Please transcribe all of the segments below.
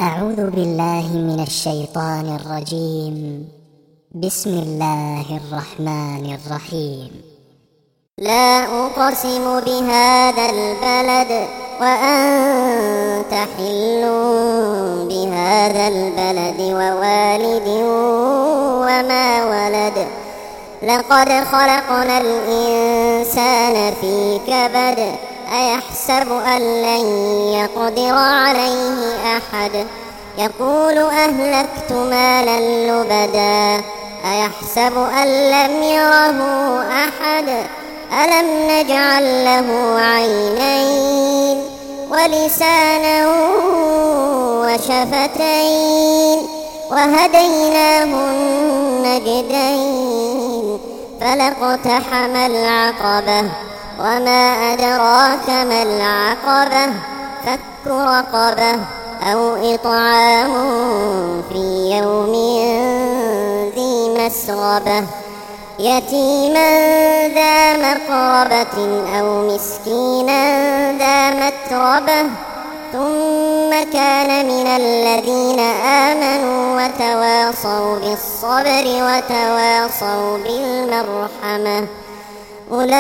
أعوذ بالله من الشيطان الرجيم. بسم الله الرحمن الرحيم. لا أقسم بهذا البلد وأنت حل بهذا البلد ووالد وما ولد. لقد خلقنا الإنسان في كبد. أيحسب أن لن يقدر عليه أحد. يقول أهلكت مالا لبدا. أيحسب أن لم يره أحد. ألم نجعل له عينين ولسانا وشفتين وهديناه النجدين فلاقتحم العقبة وما أدراك ما العقبة فك رقبة أو إطعام في يوم ذي مسغبة يتيما ذا مقربة أو مسكينا ذا متربة ثم كان من الذين آمنوا وتواصوا بالصبر وتواصوا بالمرحمة أولئك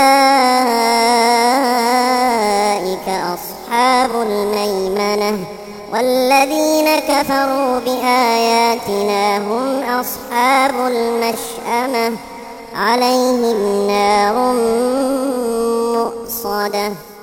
أصحاب الميمنة والذين كفروا بآياتنا هم أصحاب المشأمة عليهم نار مؤصدة.